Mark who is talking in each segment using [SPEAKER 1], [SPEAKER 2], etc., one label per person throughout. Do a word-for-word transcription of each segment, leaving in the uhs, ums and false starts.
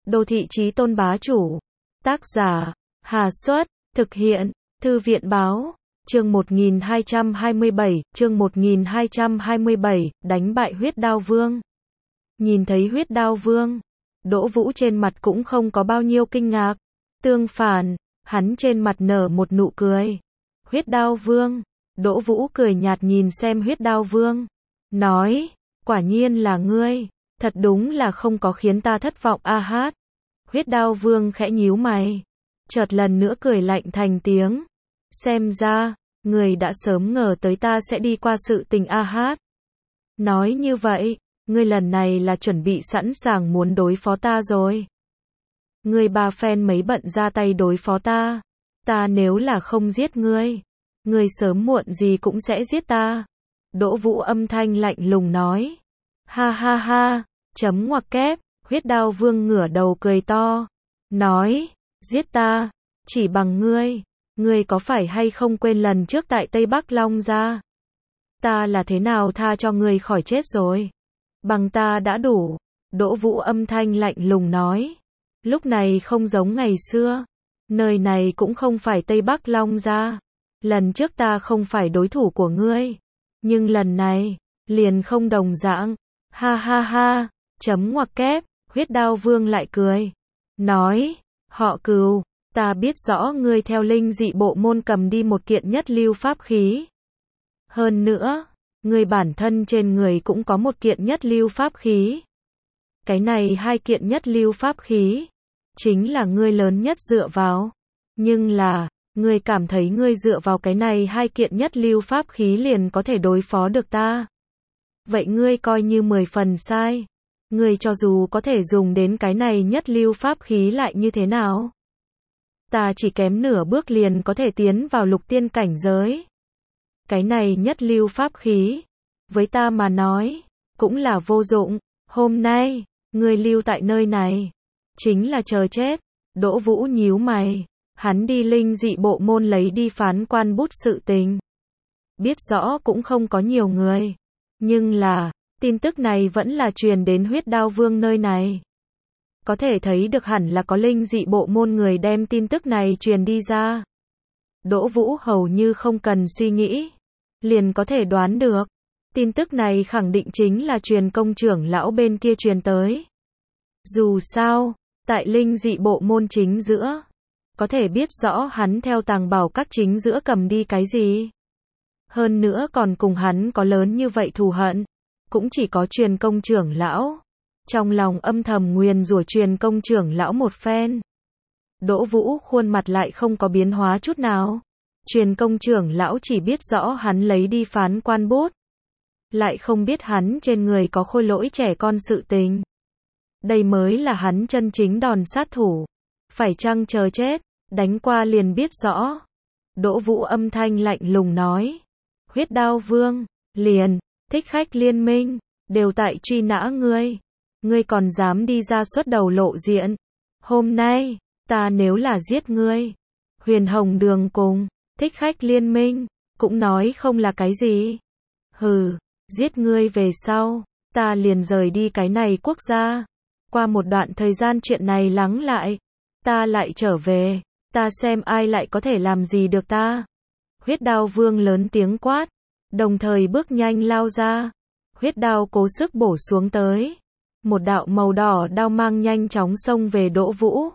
[SPEAKER 1] Đô thị chí tôn bá chủ. Tác giả, Hà Xuất, thực hiện, Thư viện báo. Chương một nghìn hai trăm hai mươi bảy, chương một nghìn hai trăm hai mươi bảy, đánh bại Huyết Đao Vương. Nhìn thấy Huyết Đao Vương, Đỗ Vũ trên mặt cũng không có bao nhiêu kinh ngạc. Tương phản, hắn trên mặt nở một nụ cười. Huyết Đao Vương, Đỗ Vũ cười nhạt nhìn xem Huyết Đao Vương. Nói, quả nhiên là ngươi, thật đúng là không có khiến ta thất vọng a hát. Huyết Đao Vương khẽ nhíu mày, chợt lần nữa cười lạnh thành tiếng. Xem ra, người đã sớm ngờ tới ta sẽ đi qua sự tình a hát. Nói như vậy, ngươi lần này là chuẩn bị sẵn sàng muốn đối phó ta rồi. Ngươi ba phen mấy bận ra tay đối phó ta. Ta nếu là không giết ngươi, ngươi sớm muộn gì cũng sẽ giết ta. Đỗ Vũ âm thanh lạnh lùng nói. Ha ha ha, chấm ngoặc kép, Huyết Đao Vương ngửa đầu cười to. Nói, giết ta, chỉ bằng ngươi. Ngươi có phải hay không quên lần trước tại Tây Bắc Long Gia? Ta là thế nào tha cho ngươi khỏi chết rồi? Bằng ta đã đủ. Đỗ Vũ âm thanh lạnh lùng nói. Lúc này không giống ngày xưa. Nơi này cũng không phải Tây Bắc Long Gia. Lần trước ta không phải đối thủ của ngươi. Nhưng lần này, liền không đồng dạng. Ha ha ha, chấm ngoặc kép, Huyết Đao Vương lại cười. Nói, họ Cừu, ta biết rõ ngươi theo linh dị bộ môn cầm đi một kiện nhất lưu pháp khí. Hơn nữa, ngươi bản thân trên người cũng có một kiện nhất lưu pháp khí. Cái này hai kiện nhất lưu pháp khí, chính là ngươi lớn nhất dựa vào. Nhưng là, ngươi cảm thấy ngươi dựa vào cái này hai kiện nhất lưu pháp khí liền có thể đối phó được ta. Vậy ngươi coi như mười phần sai. Ngươi cho dù có thể dùng đến cái này nhất lưu pháp khí lại như thế nào? Ta chỉ kém nửa bước liền có thể tiến vào lục tiên cảnh giới. Cái này nhất lưu pháp khí, với ta mà nói, cũng là vô dụng. Hôm nay, ngươi lưu tại nơi này, chính là chờ chết. Đỗ Vũ nhíu mày, hắn đi linh dị bộ môn lấy đi phán quan bút sự tình. Biết rõ cũng không có nhiều người. Nhưng là, tin tức này vẫn là truyền đến Huyết Đao Vương nơi này. Có thể thấy được hẳn là có linh dị bộ môn người đem tin tức này truyền đi ra. Đỗ Vũ hầu như không cần suy nghĩ, liền có thể đoán được. Tin tức này khẳng định chính là truyền công trưởng lão bên kia truyền tới. Dù sao, tại linh dị bộ môn chính giữa, có thể biết rõ hắn theo tàng bảo các chính giữa cầm đi cái gì. Hơn nữa còn cùng hắn có lớn như vậy thù hận, cũng chỉ có truyền công trưởng lão. Trong lòng âm thầm nguyền rủa truyền công trưởng lão một phen. Đỗ Vũ khuôn mặt lại không có biến hóa chút nào. Truyền công trưởng lão chỉ biết rõ hắn lấy đi phán quan bút, lại không biết hắn trên người có khôi lỗi trẻ con sự tình. Đây mới là hắn chân chính đòn sát thủ. Phải chăng chờ chết, đánh qua liền biết rõ. Đỗ Vũ âm thanh lạnh lùng nói. Huyết Đao Vương, liền, thích khách liên minh, đều tại truy nã ngươi. Ngươi còn dám đi ra xuất đầu lộ diện. Hôm nay, ta nếu là giết ngươi, Huyền Hồng Đường cùng thích khách liên minh, cũng nói không là cái gì. Hừ, giết ngươi về sau, ta liền rời đi cái này quốc gia. Qua một đoạn thời gian chuyện này lắng lại, ta lại trở về, ta xem ai lại có thể làm gì được ta. Huyết Đao Vương lớn tiếng quát, đồng thời bước nhanh lao ra. Huyết đao cố sức bổ xuống tới. Một đạo màu đỏ đao mang nhanh chóng xông về Đỗ Vũ.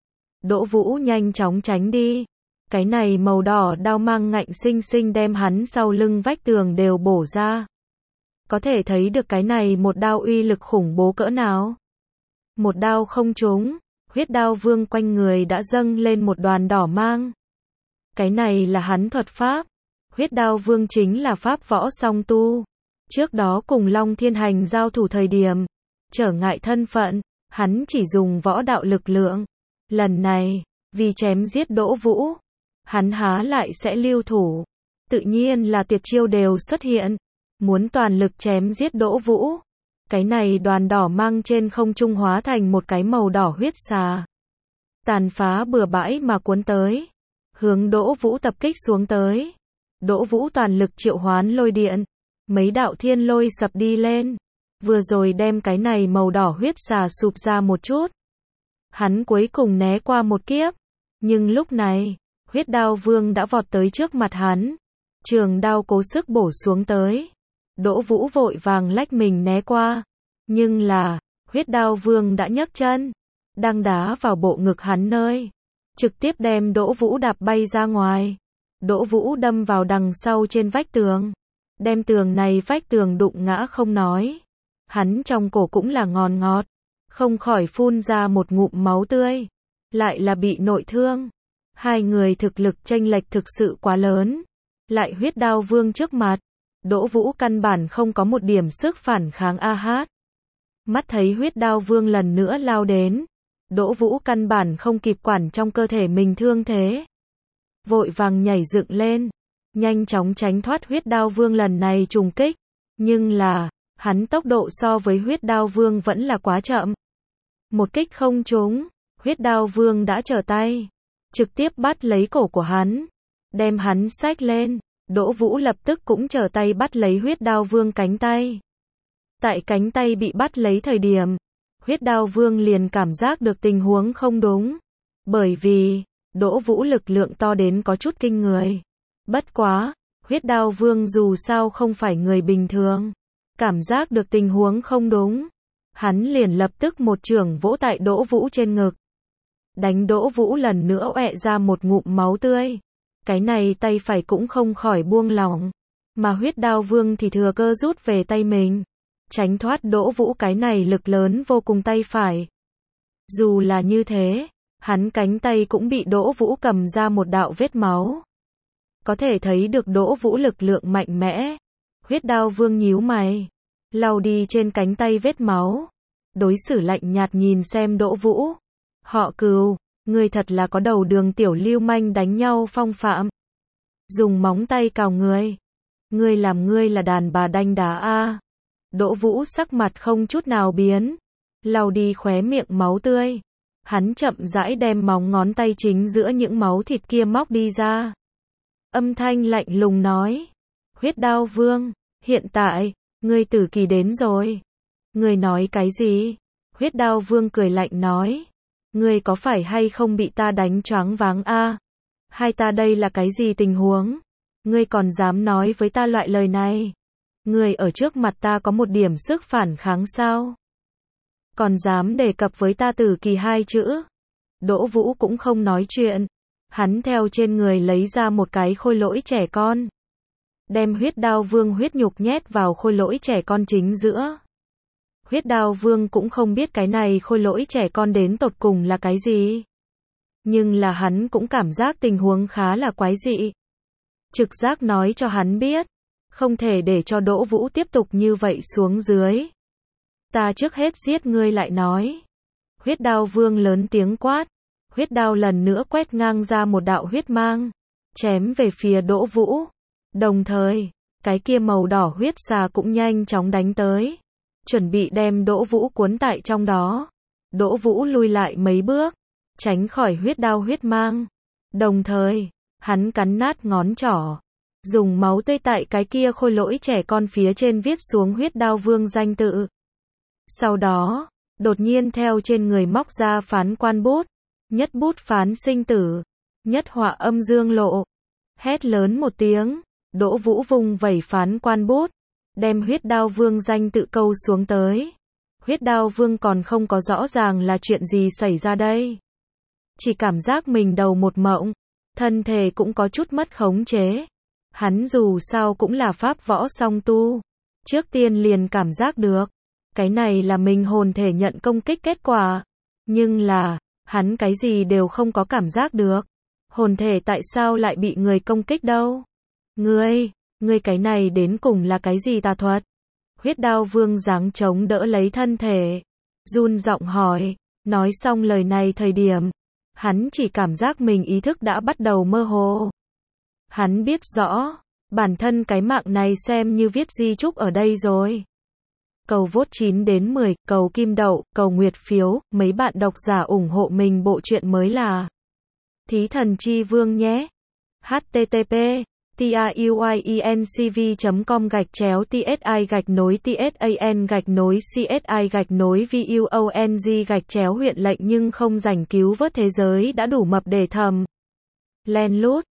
[SPEAKER 1] Đỗ Vũ nhanh chóng tránh đi. Cái này màu đỏ đao mang ngạnh sinh sinh đem hắn sau lưng vách tường đều bổ ra. Có thể thấy được cái này một đao uy lực khủng bố cỡ nào. Một đao không trúng, Huyết Đao Vương quanh người đã dâng lên một đoàn đỏ mang. Cái này là hắn thuật pháp. Huyết Đao Vương chính là pháp võ song tu. Trước đó cùng Long Thiên Hành giao thủ thời điểm, trở ngại thân phận, hắn chỉ dùng võ đạo lực lượng. Lần này, vì chém giết Đỗ Vũ, hắn há lại sẽ lưu thủ. Tự nhiên là tuyệt chiêu đều xuất hiện, muốn toàn lực chém giết Đỗ Vũ. Cái này đoàn đỏ mang trên không trung hóa thành một cái màu đỏ huyết xà. Tàn phá bừa bãi mà cuốn tới, hướng Đỗ Vũ tập kích xuống tới. Đỗ Vũ toàn lực triệu hoán lôi điện, mấy đạo thiên lôi sập đi lên, vừa rồi đem cái này màu đỏ huyết xà sụp ra một chút. Hắn cuối cùng né qua một kiếp. Nhưng lúc này, huyết đao vương đã vọt tới trước mặt hắn. Trường đao cố sức bổ xuống tới. Đỗ Vũ vội vàng lách mình né qua. Nhưng là, huyết đao vương đã nhấc chân. Đang đá vào bộ ngực hắn nơi. Trực tiếp đem Đỗ Vũ đạp bay ra ngoài. Đỗ Vũ đâm vào đằng sau trên vách tường. Đem tường này vách tường đụng ngã không nói. Hắn trong cổ cũng là ngòn ngọt. Không khỏi phun ra một ngụm máu tươi. Lại là bị nội thương. Hai người thực lực chênh lệch thực sự quá lớn. Lại huyết đao vương trước mặt. Đỗ Vũ căn bản không có một điểm sức phản kháng a hát. Mắt thấy huyết đao vương lần nữa lao đến. Đỗ Vũ căn bản không kịp quản trong cơ thể mình thương thế. Vội vàng nhảy dựng lên. Nhanh chóng tránh thoát huyết đao vương lần này trùng kích. Nhưng là, hắn tốc độ so với huyết đao vương vẫn là quá chậm. Một kích không trúng, huyết đao vương đã trở tay. Trực tiếp bắt lấy cổ của hắn. Đem hắn xách lên. Đỗ Vũ lập tức cũng trở tay bắt lấy huyết đao vương cánh tay. Tại cánh tay bị bắt lấy thời điểm, huyết đao vương liền cảm giác được tình huống không đúng. Bởi vì, Đỗ Vũ lực lượng to đến có chút kinh người. Bất quá, huyết đao vương dù sao không phải người bình thường. Cảm giác được tình huống không đúng. Hắn liền lập tức một chưởng vỗ tại Đỗ Vũ trên ngực. Đánh Đỗ Vũ lần nữa ọe ra một ngụm máu tươi. Cái này tay phải cũng không khỏi buông lỏng. Mà huyết đao vương thì thừa cơ rút về tay mình. Tránh thoát Đỗ Vũ cái này lực lớn vô cùng tay phải. Dù là như thế, hắn cánh tay cũng bị Đỗ Vũ cầm ra một đạo vết máu. Có thể thấy được Đỗ Vũ lực lượng mạnh mẽ. Huyết đao vương nhíu mày. Lau đi trên cánh tay vết máu. Đối xử lạnh nhạt nhìn xem Đỗ Vũ. Họ Cừu, ngươi thật là có đầu đường tiểu lưu manh đánh nhau phong phạm. Dùng móng tay cào người. Ngươi làm ngươi là đàn bà đanh đá a. Đỗ Vũ sắc mặt không chút nào biến. Lau đi khóe miệng máu tươi. Hắn chậm rãi đem móng ngón tay chính giữa những máu thịt kia móc đi ra. Âm thanh lạnh lùng nói. Huyết đao vương, hiện tại, ngươi tử kỳ đến rồi. Ngươi nói cái gì? Huyết đao vương cười lạnh nói. Ngươi có phải hay không bị ta đánh choáng váng a? Hai ta đây là cái gì tình huống? Ngươi còn dám nói với ta loại lời này? Ngươi ở trước mặt ta có một điểm sức phản kháng sao? Còn dám đề cập với ta tử kỳ hai chữ? Đỗ Vũ cũng không nói chuyện. Hắn theo trên người lấy ra một cái khôi lỗi trẻ con. Đem huyết đao vương huyết nhục nhét vào khôi lỗi trẻ con chính giữa. Huyết đao vương cũng không biết cái này khôi lỗi trẻ con đến tột cùng là cái gì. Nhưng là hắn cũng cảm giác tình huống khá là quái dị. Trực giác nói cho hắn biết. Không thể để cho Đỗ Vũ tiếp tục như vậy xuống dưới. Ta trước hết giết ngươi lại nói. Huyết đao vương lớn tiếng quát. Huyết đao lần nữa quét ngang ra một đạo huyết mang. Chém về phía Đỗ Vũ. Đồng thời, cái kia màu đỏ huyết xà cũng nhanh chóng đánh tới. Chuẩn bị đem Đỗ Vũ cuốn tại trong đó. Đỗ Vũ lùi lại mấy bước. Tránh khỏi huyết đao huyết mang. Đồng thời, hắn cắn nát ngón trỏ. Dùng máu tươi tại cái kia khôi lỗi trẻ con phía trên viết xuống huyết đao vương danh tự. Sau đó, đột nhiên theo trên người móc ra phán quan bút. Nhất bút phán sinh tử. Nhất họa âm dương lộ. Hét lớn một tiếng. Đỗ Vũ vung vẩy phán quan bút. Đem huyết đao vương danh tự câu xuống tới. Huyết đao vương còn không có rõ ràng là chuyện gì xảy ra đây. Chỉ cảm giác mình đầu một mộng. Thân thể cũng có chút mất khống chế. Hắn dù sao cũng là pháp võ song tu. Trước tiên liền cảm giác được. Cái này là mình hồn thể nhận công kích kết quả. Nhưng là, hắn cái gì đều không có cảm giác được. Hồn thể tại sao lại bị người công kích đâu? Ngươi, ngươi cái này đến cùng là cái gì tà thuật? Huyết đao vương giáng chống đỡ lấy thân thể. Run giọng hỏi. Nói xong lời này thời điểm. Hắn chỉ cảm giác mình ý thức đã bắt đầu mơ hồ. Hắn biết rõ. Bản thân cái mạng này xem như viết di chúc ở đây rồi. Cầu vote chín đến mười, cầu kim đậu, cầu nguyệt phiếu, mấy bạn độc giả ủng hộ mình bộ truyện mới là Thí Thần Chi Vương nhé. H T T P truyencv chấm com gạch chéo tsi gạch nối tsan gạch nối csi gạch nối vuong gạch chéo huyện lệnh nhưng không rảnh cứu vớt thế giới đã đủ mập để thầm len lút.